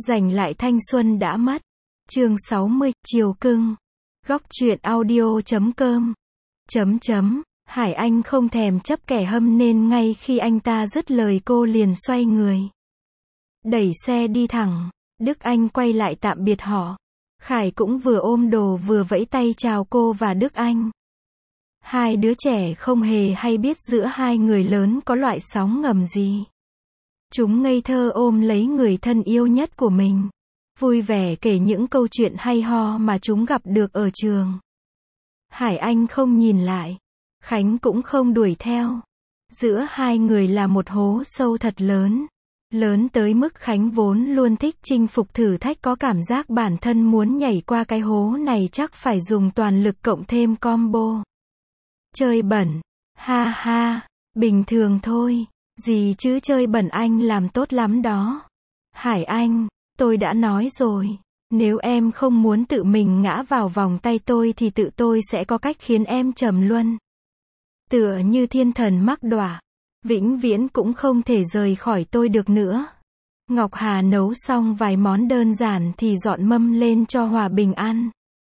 Giành lại thanh xuân đã mất. Chương 60, chiều cưng. Góc truyện audio.com. Hải Anh không thèm chấp kẻ hâm nên ngay khi anh ta dứt lời cô liền xoay người. Đẩy xe đi thẳng. Đức Anh quay lại tạm biệt họ. Khải cũng vừa ôm đồ vừa vẫy tay chào cô và Đức Anh. Hai đứa trẻ không hề hay biết giữa hai người lớn có loại sóng ngầm gì. Chúng ngây thơ ôm lấy người thân yêu nhất của mình. Vui vẻ kể những câu chuyện hay ho mà chúng gặp được ở trường. Hải Anh không nhìn lại. Khánh cũng không đuổi theo. Giữa hai người là một hố sâu thật lớn. Lớn tới mức Khánh vốn luôn thích chinh phục thử thách có cảm giác bản thân muốn nhảy qua cái hố này chắc phải dùng toàn lực cộng thêm combo. Chơi bẩn. Ha ha. Bình thường thôi. Gì chứ chơi bẩn anh làm tốt lắm đó. Hải Anh, tôi đã nói rồi. Nếu em không muốn tự mình ngã vào vòng tay tôi thì tự tôi sẽ có cách khiến em trầm luân. Tựa như thiên thần mắc đọa. Vĩnh viễn cũng không thể rời khỏi tôi được nữa. Ngọc Hà nấu xong vài món đơn giản thì dọn mâm lên cho Hòa Bình ăn.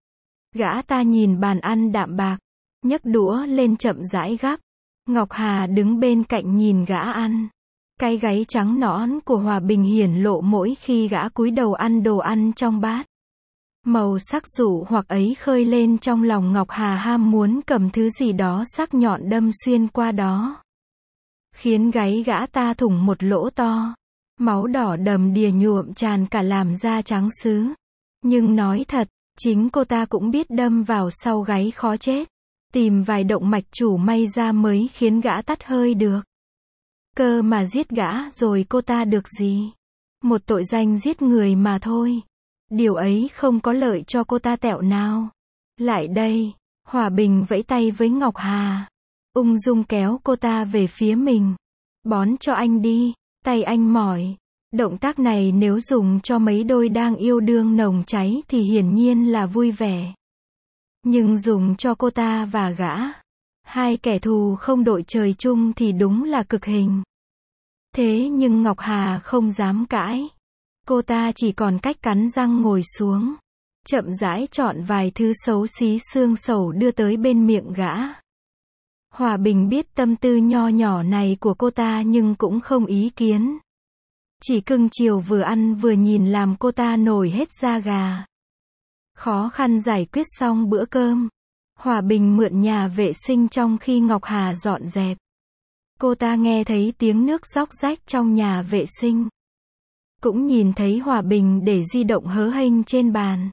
Gã ta nhìn bàn ăn đạm bạc. Nhấc đũa lên chậm rãi gắp. Ngọc Hà đứng bên cạnh nhìn gã ăn. Cái gáy trắng nõn của Hòa Bình hiển lộ mỗi khi gã cúi đầu ăn đồ ăn trong bát. Màu sắc dụ hoặc ấy khơi lên trong lòng Ngọc Hà ham muốn cầm thứ gì đó sắc nhọn đâm xuyên qua đó. Khiến gáy gã ta thủng một lỗ to. Máu đỏ đầm đìa nhuộm tràn cả làn da trắng sứ. Nhưng nói thật, chính cô ta cũng biết đâm vào sau gáy khó chết. Tìm vài động mạch chủ may ra mới khiến gã tắt hơi được. Cơ mà giết gã rồi cô ta được gì? Một tội danh giết người mà thôi. Điều ấy không có lợi cho cô ta tẹo nào. Lại đây. Hòa Bình vẫy tay với Ngọc Hà. Ung dung kéo cô ta về phía mình. Bón cho anh đi. Tay anh mỏi. Động tác này nếu dùng cho mấy đôi đang yêu đương nồng cháy thì hiển nhiên là vui vẻ. Nhưng dùng cho cô ta và gã, hai kẻ thù không đội trời chung thì đúng là cực hình. Thế nhưng Ngọc Hà không dám cãi. Cô ta chỉ còn cách cắn răng ngồi xuống. Chậm rãi chọn vài thứ xấu xí xương sầu đưa tới bên miệng gã. Hòa Bình biết tâm tư nho nhỏ này của cô ta nhưng cũng không ý kiến. Chỉ cưng chiều vừa ăn vừa nhìn làm cô ta nổi hết da gà. Khó khăn giải quyết xong bữa cơm. Hòa Bình mượn nhà vệ sinh trong khi Ngọc Hà dọn dẹp. Cô ta nghe thấy tiếng nước róc rách trong nhà vệ sinh. Cũng nhìn thấy Hòa Bình để di động hớ hênh trên bàn.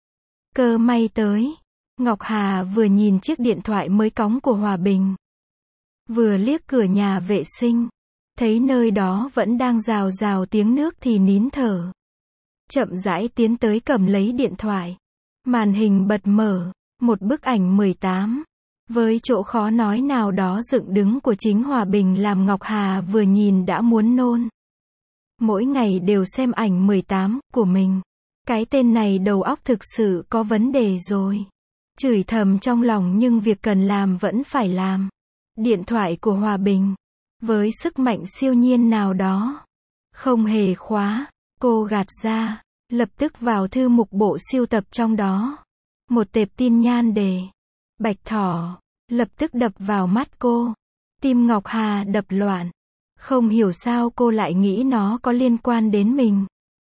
Cơ may tới. Ngọc Hà vừa nhìn chiếc điện thoại mới cóng của Hòa Bình. Vừa liếc cửa nhà vệ sinh. Thấy nơi đó vẫn đang rào rào tiếng nước thì nín thở. Chậm rãi tiến tới cầm lấy điện thoại. Màn hình bật mở. Một bức ảnh 18. Với chỗ khó nói nào đó dựng đứng của chính Hòa Bình làm Ngọc Hà vừa nhìn đã muốn nôn. Mỗi ngày đều xem ảnh 18 của mình. Cái tên này đầu óc thực sự có vấn đề rồi. Chửi thầm trong lòng nhưng việc cần làm vẫn phải làm. Điện thoại của Hòa Bình. Với sức mạnh siêu nhiên nào đó. Không hề khóa. Cô gạt ra. Lập tức vào thư mục bộ sưu tập trong đó. Một tệp tin nhan đề. Bạch thỏ. Lập tức đập vào mắt cô. Tim Ngọc Hà đập loạn. Không hiểu sao cô lại nghĩ nó có liên quan đến mình.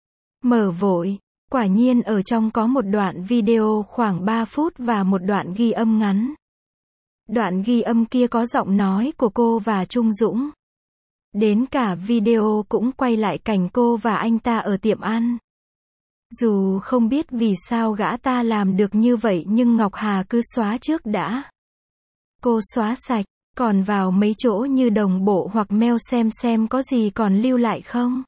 Mở vội. Quả nhiên ở trong có một đoạn video khoảng 3 phút và một đoạn ghi âm ngắn. Đoạn ghi âm kia có giọng nói của cô và Trung Dũng. Đến cả video cũng quay lại cảnh cô và anh ta ở tiệm ăn. Dù không biết vì sao gã ta làm được như vậy nhưng Ngọc Hà cứ xóa trước đã. Cô xóa sạch, còn vào mấy chỗ như đồng bộ hoặc mail xem có gì còn lưu lại không.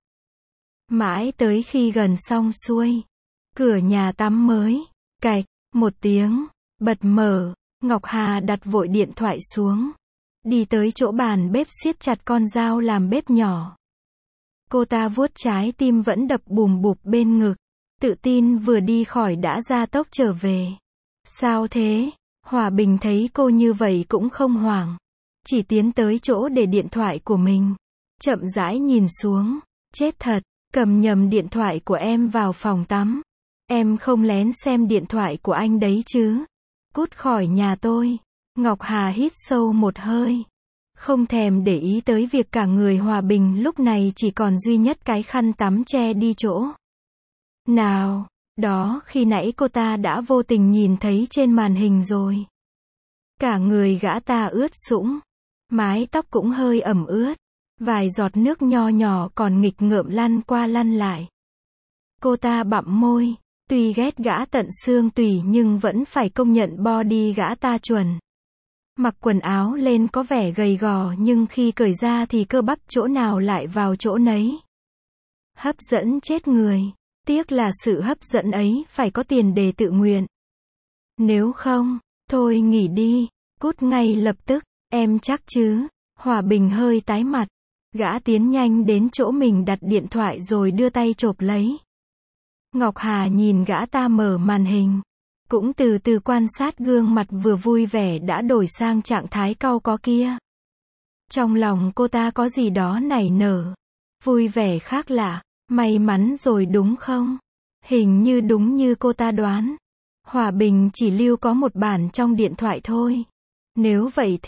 Mãi tới khi gần xong xuôi. Cửa nhà tắm mới. Cạch, một tiếng. Bật mở. Ngọc Hà đặt vội điện thoại xuống. Đi tới chỗ bàn bếp siết chặt con dao làm bếp nhỏ. Cô ta vuốt trái tim vẫn đập bùm bụp bên ngực. Tự tin vừa đi khỏi đã ra tốc trở về. Sao thế? Hòa Bình thấy cô như vậy cũng không hoảng. Chỉ tiến tới chỗ để điện thoại của mình. Chậm rãi nhìn xuống. Chết thật. Cầm nhầm điện thoại của em vào phòng tắm. Em không lén xem điện thoại của anh đấy chứ. Cút khỏi nhà tôi. Ngọc Hà hít sâu một hơi. Không thèm để ý tới việc cả người Hòa Bình lúc này chỉ còn duy nhất cái khăn tắm che đi chỗ nào đó khi nãy cô ta đã vô tình nhìn thấy trên màn hình rồi. Cả người gã ta ướt sũng, mái tóc cũng hơi ẩm ướt, vài giọt nước nho nhỏ còn nghịch ngợm lăn qua lăn lại. Cô ta bặm môi, tuy ghét gã tận xương tủy nhưng vẫn phải công nhận body gã ta chuẩn. Mặc quần áo lên có vẻ gầy gò nhưng khi cởi ra thì cơ bắp chỗ nào lại vào chỗ nấy. Hấp dẫn chết người. Tiếc là sự hấp dẫn ấy phải có tiền đề tự nguyện. Nếu không, thôi nghỉ đi, cút ngay lập tức, em chắc chứ? Hòa Bình hơi tái mặt. Gã tiến nhanh đến chỗ mình đặt điện thoại rồi đưa tay chộp lấy. Ngọc Hà nhìn gã ta mở màn hình. Cũng từ từ quan sát gương mặt vừa vui vẻ đã đổi sang trạng thái cau có kia. Trong lòng cô ta có gì đó nảy nở. Vui vẻ khác lạ. May mắn rồi đúng không? Hình như đúng như cô ta đoán. Hòa Bình chỉ lưu có một bản trong điện thoại thôi. Nếu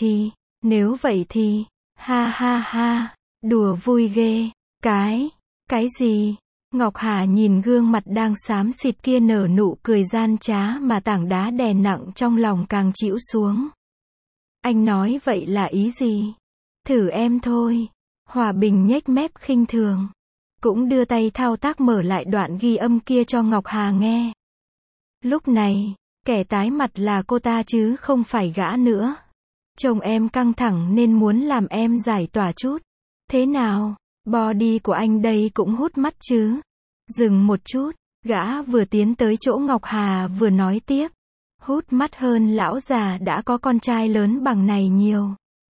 vậy thì, ha ha ha, đùa vui ghê. Cái gì? Ngọc Hà nhìn gương mặt đang xám xịt kia nở nụ cười gian trá mà tảng đá đè nặng trong lòng càng chịu xuống. Anh nói vậy là ý gì? Thử em thôi. Hòa Bình nhếch mép khinh thường. Cũng đưa tay thao tác mở lại đoạn ghi âm kia cho Ngọc Hà nghe. Lúc này, kẻ tái mặt là cô ta chứ không phải gã nữa. Chồng em căng thẳng nên muốn làm em giải tỏa chút. Thế nào, body của anh đây cũng hút mắt chứ? Dừng một chút, gã vừa tiến tới chỗ Ngọc Hà vừa nói tiếp. Hút mắt hơn lão già đã có con trai lớn bằng này nhiều.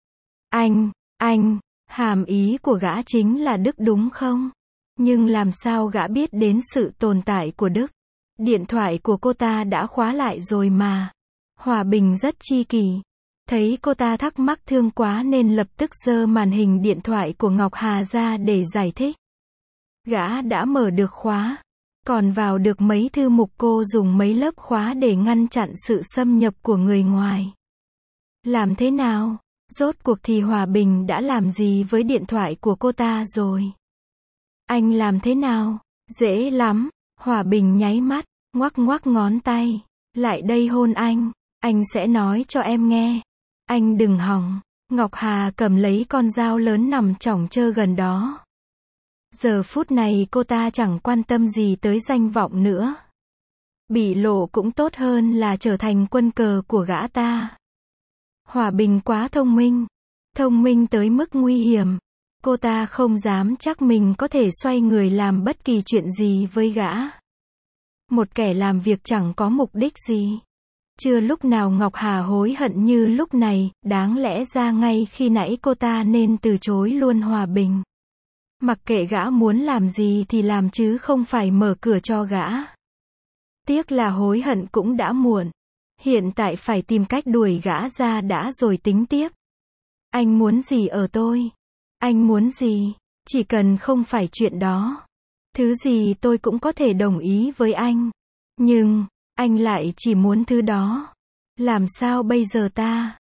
Anh, hàm ý của gã chính là Đức đúng không? Nhưng làm sao gã biết đến sự tồn tại của Đức? Điện thoại của cô ta đã khóa lại rồi mà. Hòa Bình rất chi kỷ. Thấy cô ta thắc mắc thương quá nên lập tức giơ màn hình điện thoại của Ngọc Hà ra để giải thích. Gã đã mở được khóa. Còn vào được mấy thư mục cô dùng mấy lớp khóa để ngăn chặn sự xâm nhập của người ngoài. Làm thế nào? Rốt cuộc thì Hòa Bình đã làm gì với điện thoại của cô ta rồi? Anh làm thế nào? Dễ lắm. Hòa Bình nháy mắt, ngoắc ngoắc ngón tay. Lại đây hôn anh sẽ nói cho em nghe. Anh đừng hòng. Ngọc Hà cầm lấy con dao lớn nằm chỏng chơ gần đó. Giờ phút này cô ta chẳng quan tâm gì tới danh vọng nữa. Bị lộ cũng tốt hơn là trở thành quân cờ của gã ta. Hòa Bình quá thông minh tới mức nguy hiểm. Cô ta không dám chắc mình có thể xoay người làm bất kỳ chuyện gì với gã. Một kẻ làm việc chẳng có mục đích gì. Chưa lúc nào Ngọc Hà hối hận như lúc này, đáng lẽ ra ngay khi nãy cô ta nên từ chối luôn Hòa Bình. Mặc kệ gã muốn làm gì thì làm chứ không phải mở cửa cho gã. Tiếc là hối hận cũng đã muộn. Hiện tại phải tìm cách đuổi gã ra đã rồi tính tiếp. Anh muốn gì ở tôi? Anh muốn gì? Chỉ cần không phải chuyện đó. Thứ gì tôi cũng có thể đồng ý với anh. Nhưng, anh lại chỉ muốn thứ đó. Làm sao bây giờ ta?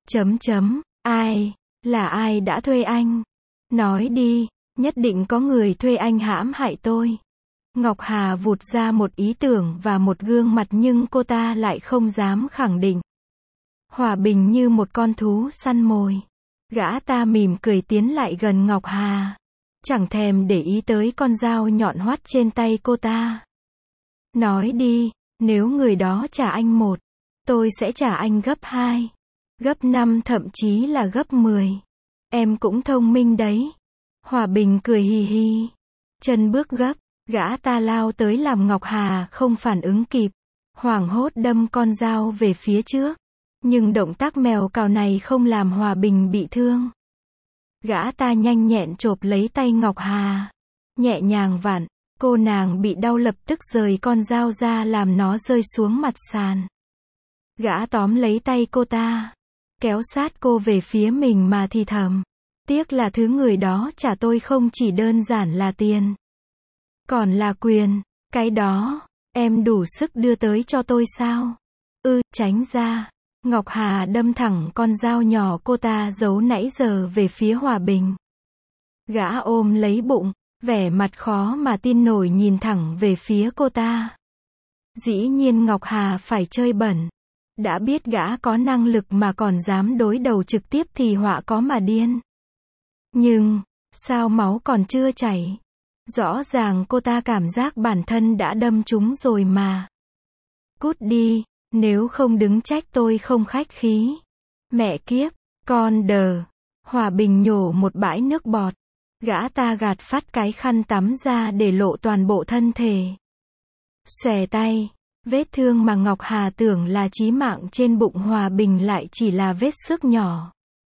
Ai? Là ai đã thuê anh? Nói đi, nhất định có người thuê anh hãm hại tôi. Ngọc Hà vụt ra một ý tưởng và một gương mặt nhưng cô ta lại không dám khẳng định. Hòa Bình như một con thú săn mồi. Gã ta mỉm cười tiến lại gần Ngọc Hà. Chẳng thèm để ý tới con dao nhọn hoắt trên tay cô ta. Nói đi, nếu người đó trả anh 1, tôi sẽ trả anh gấp 2, gấp 5 thậm chí là gấp 10. Em cũng thông minh đấy. Hòa Bình cười hì hì. Chân bước gấp, gã ta lao tới làm Ngọc Hà không phản ứng kịp. Hoảng hốt đâm con dao về phía trước. Nhưng động tác mèo cào này không làm Hòa Bình bị thương. Gã ta nhanh nhẹn chộp lấy tay Ngọc Hà. Nhẹ nhàng vặn, cô nàng bị đau lập tức rời con dao ra làm nó rơi xuống mặt sàn. Gã tóm lấy tay cô ta. Kéo sát cô về phía mình mà thì thầm. Tiếc là thứ người đó trả tôi không chỉ đơn giản là tiền. Còn là quyền, cái đó, em đủ sức đưa tới cho tôi sao? Tránh ra. Ngọc Hà đâm thẳng con dao nhỏ cô ta giấu nãy giờ về phía Hòa Bình. Gã ôm lấy bụng, vẻ mặt khó mà tin nổi nhìn thẳng về phía cô ta. Dĩ nhiên Ngọc Hà phải chơi bẩn. Đã biết gã có năng lực mà còn dám đối đầu trực tiếp thì họa có mà điên. Nhưng, sao máu còn chưa chảy? Rõ ràng cô ta cảm giác bản thân đã đâm trúng rồi mà. Cút đi, nếu không đứng trách tôi không khách khí. Mẹ kiếp, con đờ. Hòa Bình nhổ một bãi nước bọt. Gã ta gạt phát cái khăn tắm ra để lộ toàn bộ thân thể. Xòe tay. Vết thương mà Ngọc Hà tưởng là chí mạng trên bụng Hòa Bình lại chỉ là vết xước nhỏ.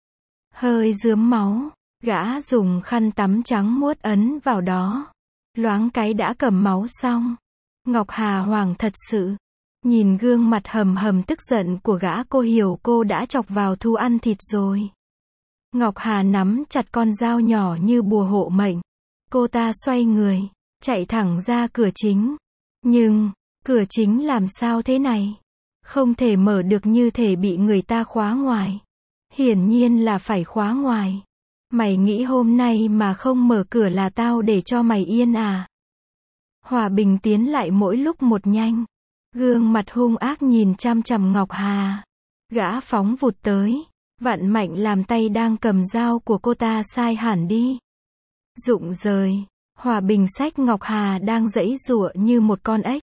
Hơi rướm máu. Gã dùng khăn tắm trắng muốt ấn vào đó. Loáng cái đã cầm máu xong. Ngọc Hà hoảng thật sự. Nhìn gương mặt hầm hầm tức giận của gã cô hiểu cô đã chọc vào thu ăn thịt rồi. Ngọc Hà nắm chặt con dao nhỏ như bùa hộ mệnh. Cô ta xoay người, chạy thẳng ra cửa chính. Nhưng, cửa chính làm sao thế này? Không thể mở được như thể bị người ta khóa ngoài. Hiển nhiên là phải khóa ngoài. Mày nghĩ hôm nay mà không mở cửa là tao để cho mày yên à? Hòa Bình tiến lại mỗi lúc một nhanh. Gương mặt hung ác nhìn chằm chằm Ngọc Hà. Gã phóng vụt tới. Vặn mạnh làm tay đang cầm dao của cô ta sai hẳn đi. Rụng rời. Hòa Bình xách Ngọc Hà đang giãy giụa như một con ếch.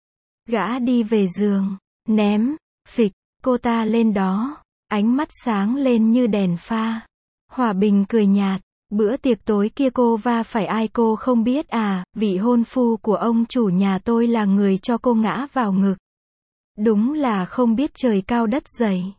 Gã đi về giường. Ném. Phịch. Cô ta lên đó. Ánh mắt sáng lên như đèn pha. Hòa Bình cười nhạt. Bữa tiệc tối kia cô va phải ai cô không biết à? Vị hôn phu của ông chủ nhà tôi là người cho cô ngã vào ngực. Đúng là không biết trời cao đất dày.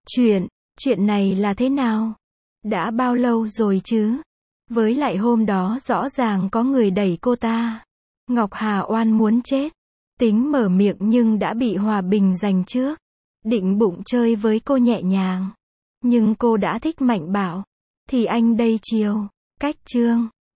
Chuyện này là thế nào? Đã bao lâu rồi chứ? Với lại hôm đó rõ ràng có người đẩy cô ta. Ngọc Hà oan muốn chết. Tính mở miệng nhưng đã bị Hòa Bình giành trước. Định bụng chơi với cô nhẹ nhàng. Nhưng cô đã thích mạnh bạo. Thì anh đây chiều. Cách chương.